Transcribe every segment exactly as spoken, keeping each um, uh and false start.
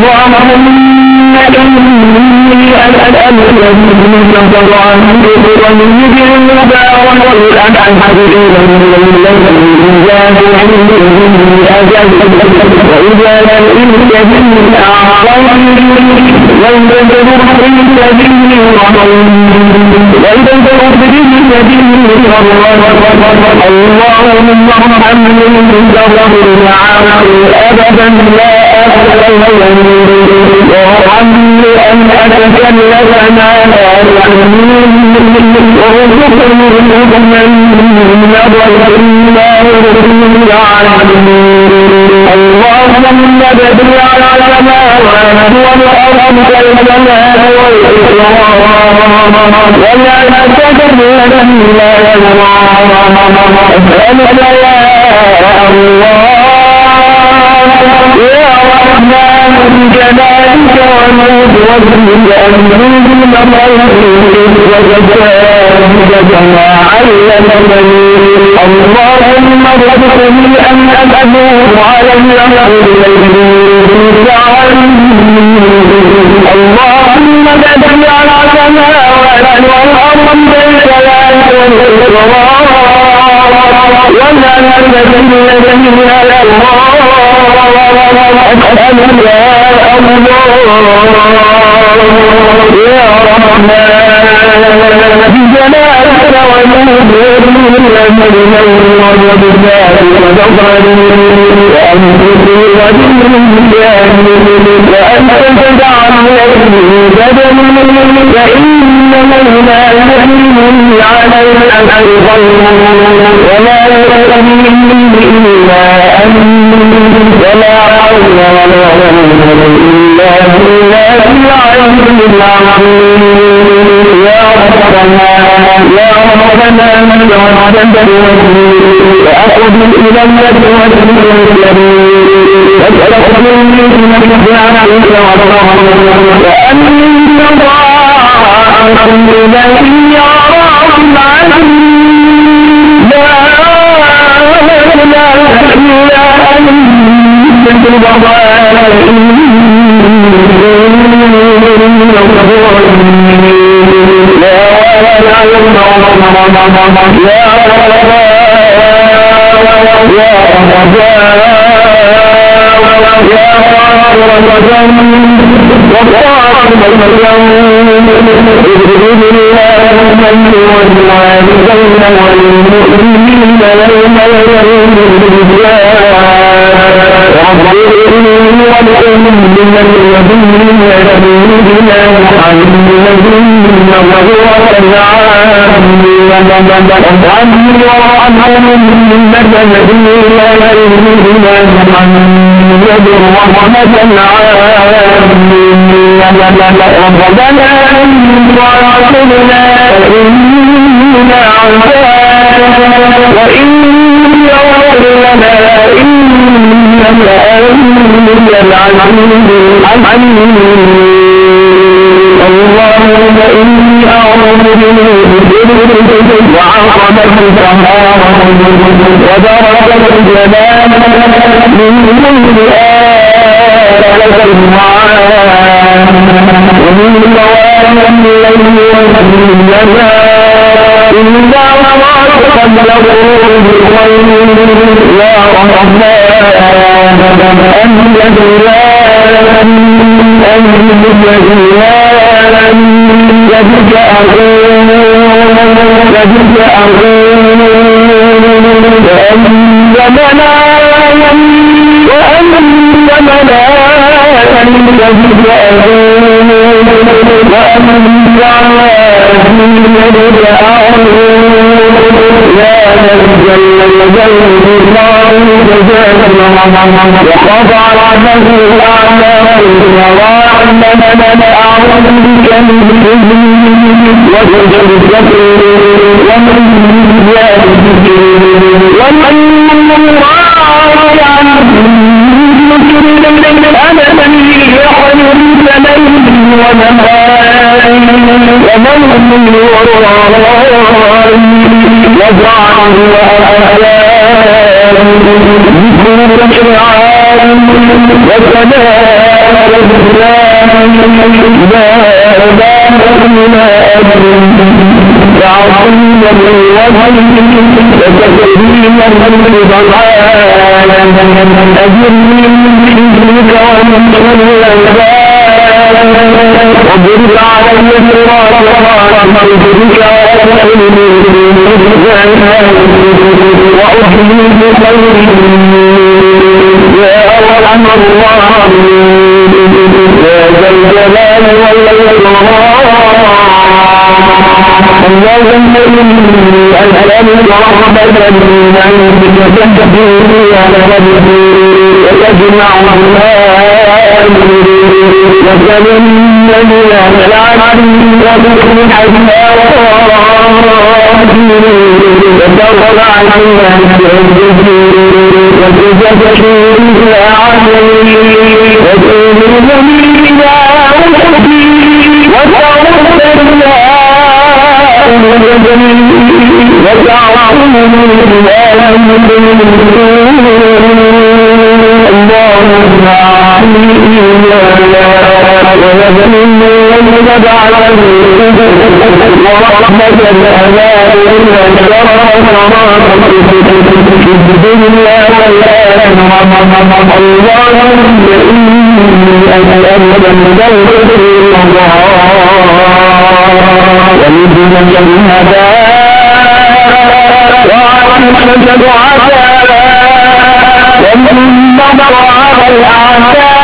إني أسأل الذين كفروا عنه ويجب المبارك والأنحد وإذا لم يجب أعظم وينتظر في سبيل وينتظر في سبيل اللهم ارحمني بالغفر العافي أبدا لا أخذ وارحمني أن أتكلم ما لا يعنين وارزقني حكما نظر الله رب العالمين اللهم بدل على السماوات والأرض والسماء والإكرام ولا تجد إلا أسألك يا الله يا رحمن بجلالك ونور وجهك أن ينزل خيرك وجزاك كما علمتني اللهم ارزقني أن أتوب على الأمر اللهم بدل على السماوات والأرض بالجلال والإكرام ولا نجد إلا الله أسأل يا الله يا رحمن بجلالك ونور وجزاك وغفرني وأنفسي وجزاك وأن تجعلني بدني فإنه لا يهمني عليك الخير ولا يهمني إلا أنت ولا حول ولا قوة إلا بالله العلي العظيم يا ربنا يا ربنا من وحدك وأخذ إلى النجوة الكريم وتقبل من الجعل وأنت ضاعف إليه يا رب العالمين لا إله إلا أنت اللهم إني أعوذ بك وعظمة طهارة ودرجة الجلال من كل آلة المعاد ومن موالي الليل والنهار إلا وراءك الغروب الخير يا رحمن أنت جلال أنت جلال يجب أقول يجب أقول وأنت ملايا وأنت ملايا يجب أقول وأنت عوازي يجب أقول يا جل جل الله جزاك وخضع له الأعمال وعلمنا أعوذ بك من وجل الذكر ومن زياده ومن راعي عنه أبدا يحل سليم ونهار ومن وراء وجعله وأهلاه ذكر الشعار وسلام تعظيما لوجهه وتكريما لضلال أجرني من ذكرك ومن شر العباد واضرب علي صراط مغفرك وأحيني بخير يا أرحم الراحمين يا ذا الجلال والإكرام اللهم إني أسألك رحمة من عندك تهديني على ربي وتجمع أمري وتمنني على العدل وتصلح بها وترفعني وتزكي بها عني وتؤمنني بما أحبي وتغفر وتعصمني بما اللهم أعطني ويذنني ويدعلني ورحمة الأمان والشرف في الدنيا والآخرة اللهم إني أسألك من ذلك الله ومن الهدى وعنك دعاء ومن نظر على الأعداء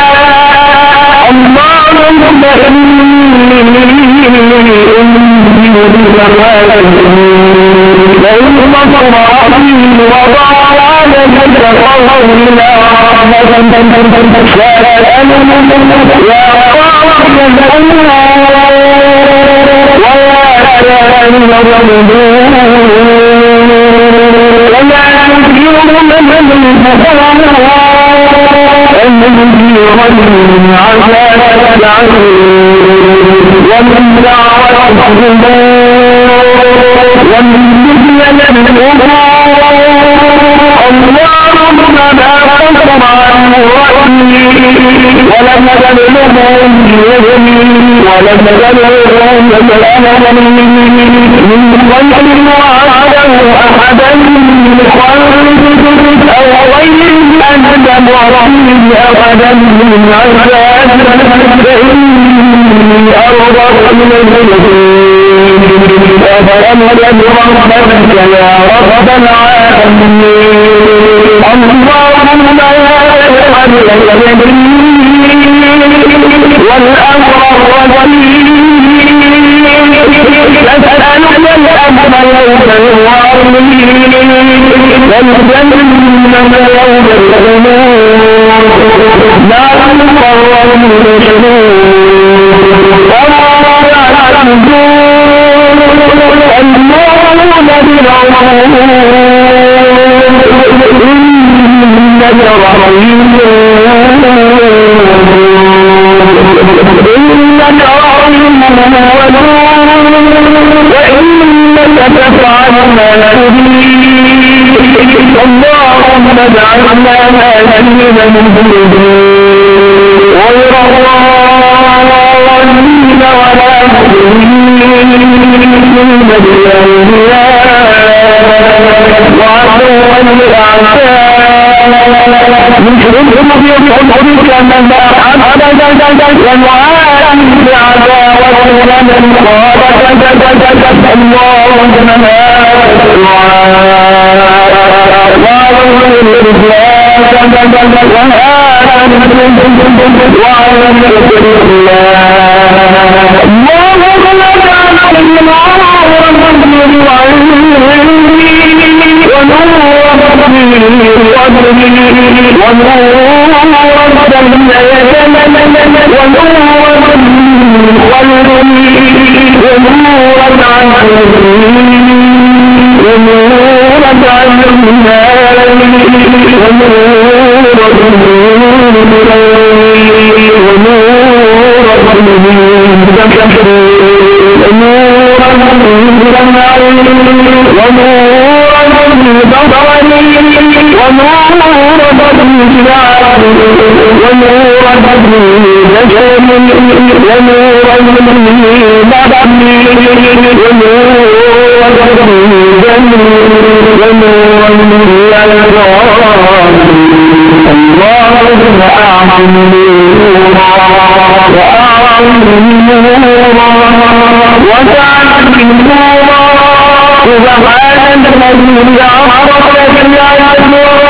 اللهم إني أنزل بك وإن صرافي وضعانك قولنا رحمة فأسألك يا رحمة الله ولا كان الظلمون ولا يجير من الفقراء المجير من عذاب العزيز ومن دعوة الظلمون ومن مثل الأمور اللهم لا تنصر عنه رأسي ولم تبلغهم بيدي ولم تبلغهم بأمري من غير وعده أحدا من خلقك أو غير أنت معطيه أبدا من عذاب فإني أرضى من المسلمين أفأمل برحمتك يا رب العالمين اللهم لا تجعل يدي والأمر الرجيم أسألك الأمر يوم الوارمين والجنة يوم الخلود لا تقرر من شرور وما يعلمون المولد بالعمود إنك رحيم إنك رحيم وإنك تفعل ما تريد اللهم اجعلنا هادين مهتدين غير ضالين ولا مضلين بالأنبياء وعدوا للأعداء نشركهم بحبك من أبدا وعالم بعداوة لمن خالفك اللهم ونور بدر نجم ونورا مبني ونورا اللهم أعظم نورا وأعظم نورا وجعل نورا سبحان الذي عرف بالعباد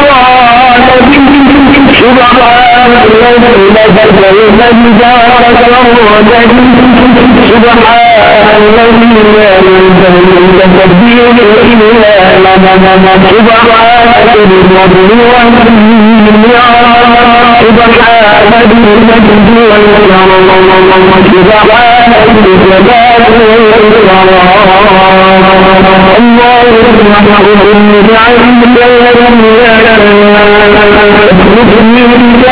سبحان الذي نزل المنزل والرجل سبحان الذي لا ينزل التكبير إلا لنا سبحان الفضل والنعم سبحان المجد والكرم سبحان الجلال والإكرام اللهم اغفر بعلمك الذي لا يغفر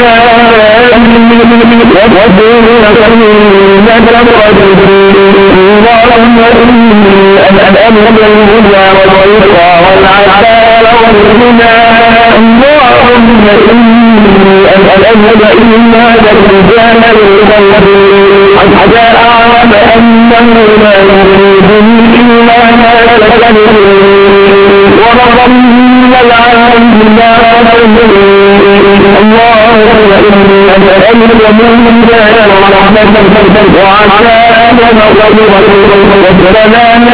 وَدُونَ اللهم إني أسألك الهدى والرضا والعفاف والغنى اللهم إني أسألك إيمانا رجالا للقلب حتى أعلم أنه لا يريدني إلا ما لك ورغم العالم لا اللهم إني أسألك من هدايا ورحمة وعافاك وغفرة وسلاما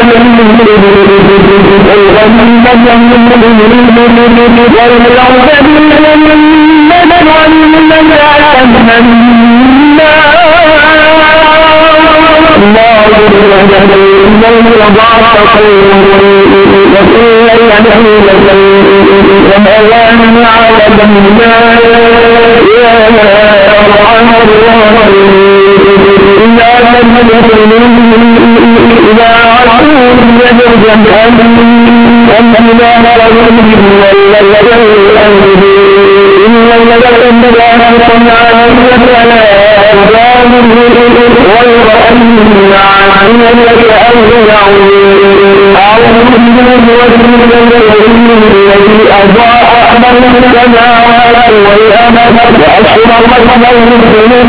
إذا عرفوا يجب أن الله رجل إلا الذين يكون عليك فلا أجابه غير أن عنك أرجعوا أعوذ الذي أضاء أمر السماوات والأرض وأشرق المسلمين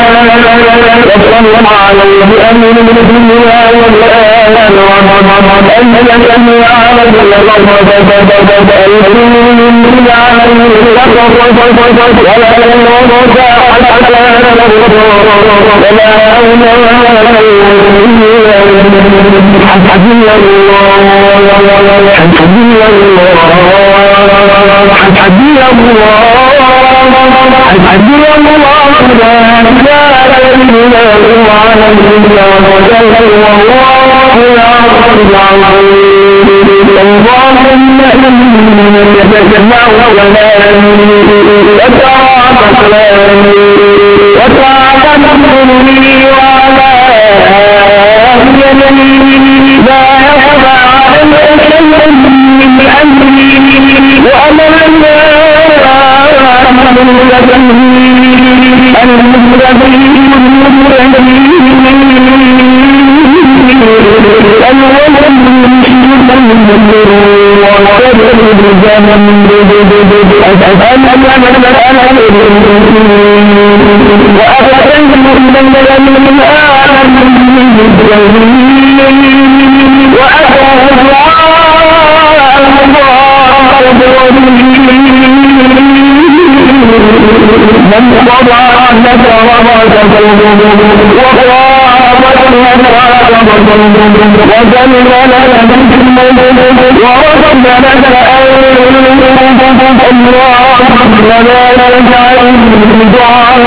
وصلى عليه أمر الدنيا والآخرة أنزل على اللهم إني يتجمع كلامي وتعب كلامي وتعب نصري وعلى يميني لا يخفى عليك شيء من أمري وأنا من قضى عنك ورضاك وجل لك الملك ورد لك الله ولا يجعل دعاء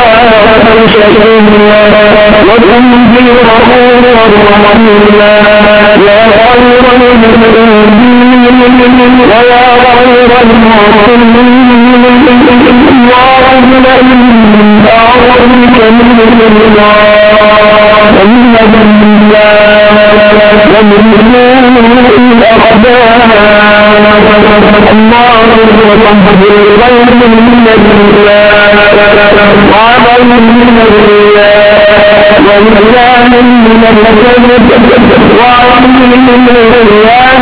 شقيا وتنجي رسول الله يا خير المؤمنين ويا خير المرسلين اللهم إني أعوذ بك من الله ومن النار ومن الأعداء اللهم صل بالغير من الله وعمل من الله وإله من الكذب وعلم من الله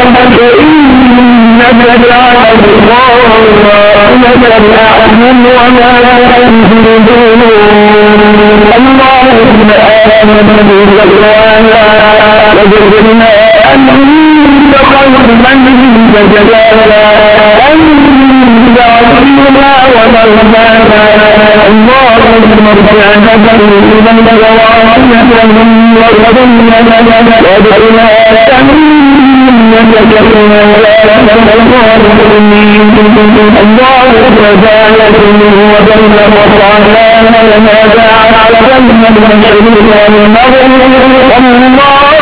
فإنك جعل الله لك الأعلم وما ينزلون اللهم آمن بالله وجدنا أنت خير من جلالا أنت عظيمنا ومرضانا اللهم ارجعنا بمن جوارنا وردنا وادعنا إنك اللهم جعلنا وبين وصانا وما جعل على بين المشرك والمغرب اللهم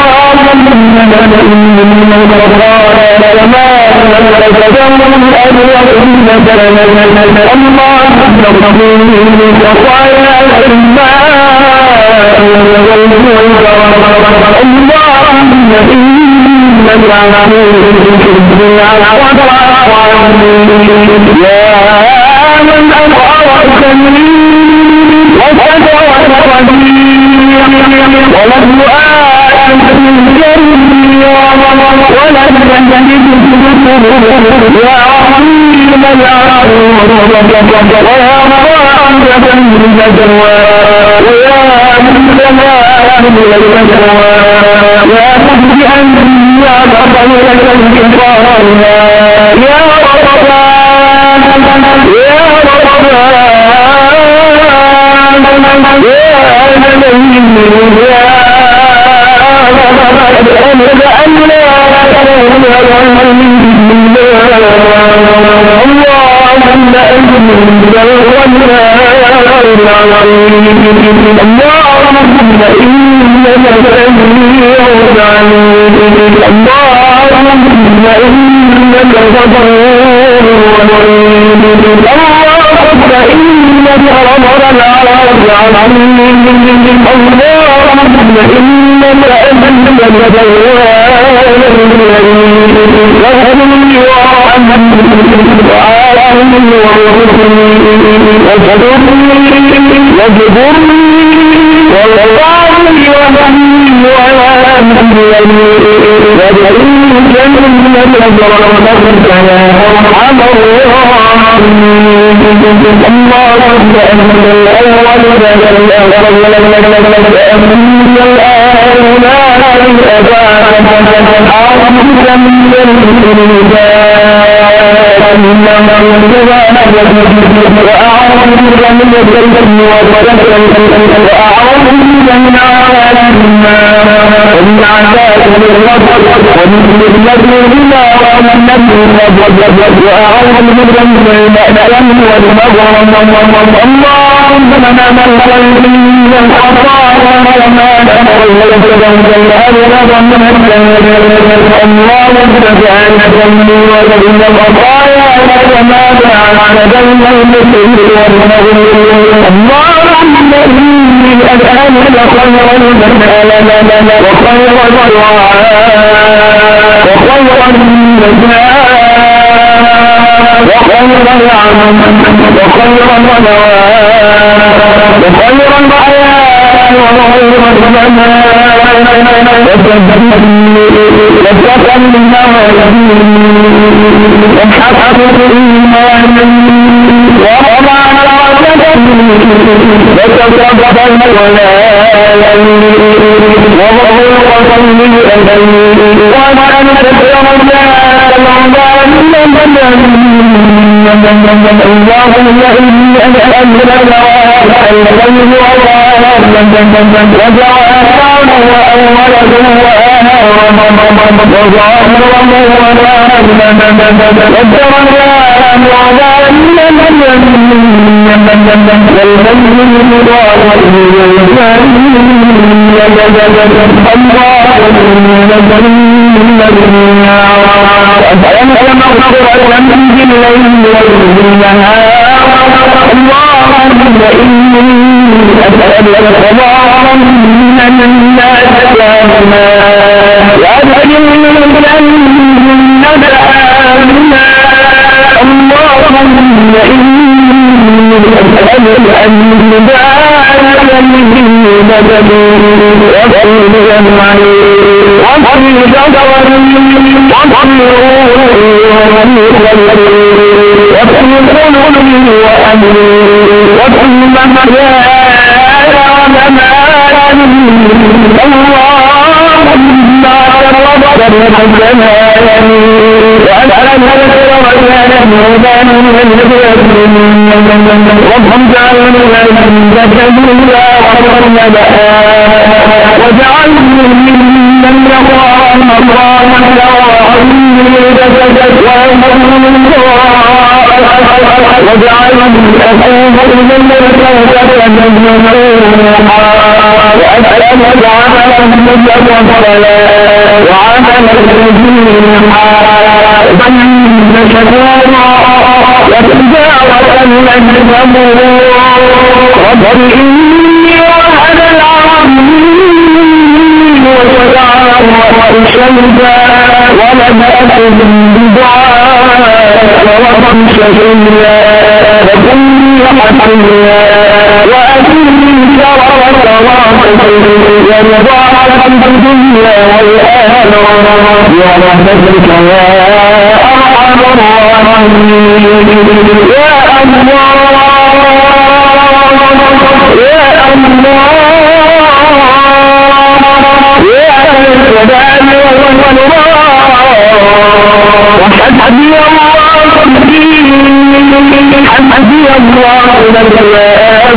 إن الغفار وما تجمع الأبواب إنك اللهم اغفر وصايا الماء اللهم إنك عظيم في الدنيا يا من أظهرتني وسترتني ولم يؤاخذ ولن تجد يا رحيم العفو ويا رحمة الجوى ويا مسلما الجوى يا مبدئا يا بطل الانتصار يا ربان يا ربان يا نبي يا أمد أن لا اللهم أنت الغنى اللهم إنك سميع عليم اللهم إنك غفور رحيم اللهم إنك رب العرش العظيم اللهم إنك أنت الجواد الكريم وهدني وارحمني وعافني وارزقني واجبرني واجبرني والله وهمي ولا أمني واجعلني جنة برحمتك يا أرحم الراحمين اللهم أنت الأول والآخر أنت الآن لا الأباد أعظم من الإنسان إنما الجبال وأعظم من الجنة وأعظم من عذاب النار ومن عذاب الرب ومن الذي بنا ومن الذي وأعظم من المألم والمغرم اللهم لنا من الخير من الخطايا وما نحن اللهم اجعلنا جنبي وبين الخطايا وما جعلنا بين المسلمين والمغرب اللهم إني أسألك خير المسألة وخير الدعاء وخير النجاة وخير العمل وخير الدعاء وخير الحياة وخير الزمان وتقبلنا وحفظ إيمانا وما وتقبل ولا وظهور وصلي أبي وما نترجى اللهم إني أسألك الخير وجعله وأوله وآخره وظاهره اللهم إني أسألك صلاحا من الناس كاملا وأدخلنا الجنة آمنا اللهم إني أسألك أن تبارك من بدني وكل جمعي وكل جدر وكل وكل قلوبي وأمري وكل محياي ومماتي اللهم تقبل لنا وأسألك ربنا نهدان من الجنة ربهم جعلنا عندك جميلا وصرنا وجعلني ممن يقرأ مقامك وعلمي لك وجعلني أقوم إليك وتتجنبا وأسألك عملا مجرد وعملا مجيحا ظنا شكورا وتجارة لن تمور رب إني وهن العظيم وشجعا وإشهدا ولم أكن بدعاء ورب شهيدا فكن حكيا وأكن شرا وكرامة ومضاعفة في الدنيا والآخرة برحمتك يا أرحم الراحمين. يا الله يا الله يا الجلال والإكرام وحسبي الله حسبي الله لا إله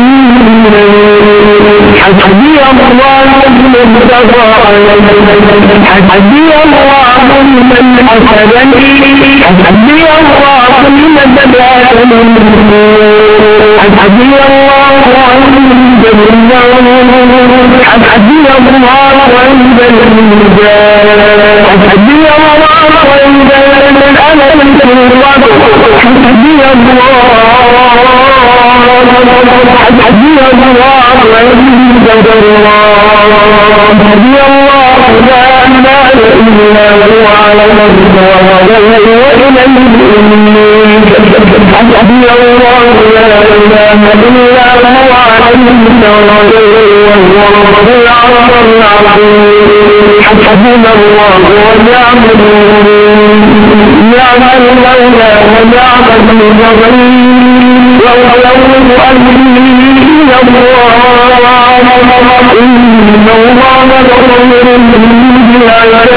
حسبي الله المبتغى حسبي الله من حسبني حسبي الله من بدأني حسبي الله عند الموت حسبي الله عند الميزان حسبي الله عند الأمل حسبي الله حسبي الله عند الله حسبي الله لا إله إلا هو على الأرض وإلى المؤمنين حسبي الله لا إله إلا هو عليه التوكل وهو رب العرش العظيم. حسبنا الله ونعم الوكيل نعم المولى ونعم النصير ويوم أمري إلى الله إن الله غفور بالعباد.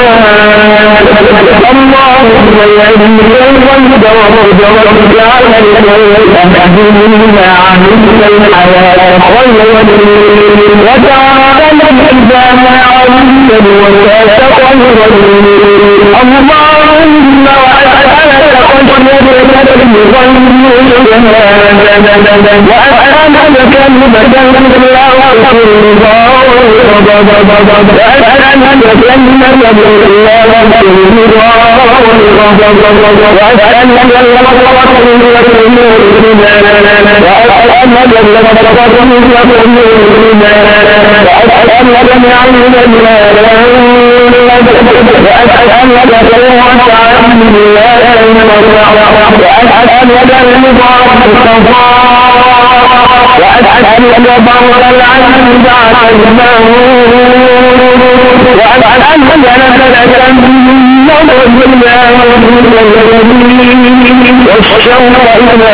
اللهم يعلم الغيب والجواب واجعلنا أهلنا عملت الحياة خيرا وجعلنا إذا ما علمت الوفاة خيرا. اللهم وأسألك خشيتك بالغيب وأسألك كلمة الله وأسألك كلمة وأسألك بر العلم بعد الموت وأسألك لك النظر بالله والشوق إلى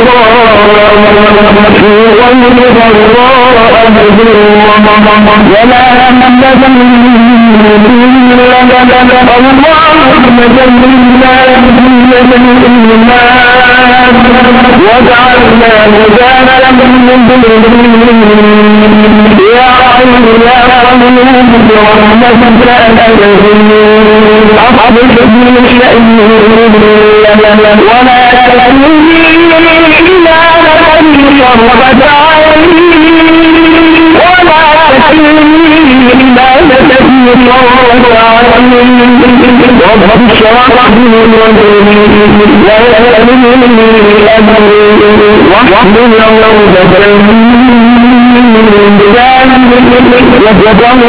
الله في غير ضراء ولا همة اللهم جملنا بالإيمان واجعلنا مجانا من يا حي يا قيوم برحمتك أستغيث أصلح لي شأني ولا تكلني إلى نفسي طرفة عين ولا تكلني إلى نفسي طرفة عين رب اشرح لي صدري ويسر لي أمري واحلل عقدة من لساني يفقهوا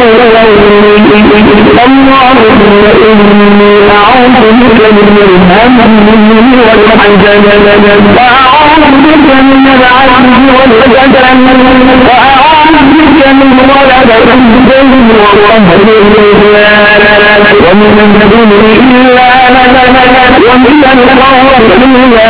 اللهم إني أعوذ بك من الهم والحزن وأعوذ بك من العجز والكسل وأعوذ بك من غلبة الدين وقهر الرجال ومن الذل إلا ومن الخوف إلا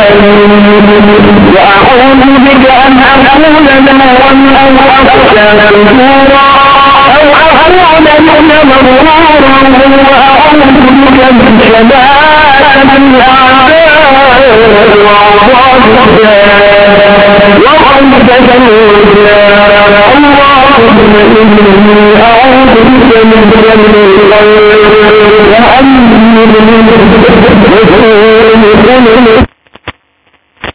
وأعوذ بك أن أكون نارا أو أخشى نفورا أو أكون مغرورا وأعوذ بك من شماتة الأعداء وعظام الداء وغلبة الرجال اللهم إني أعوذ بك من ذل الغير وأمن من وسوء الخلق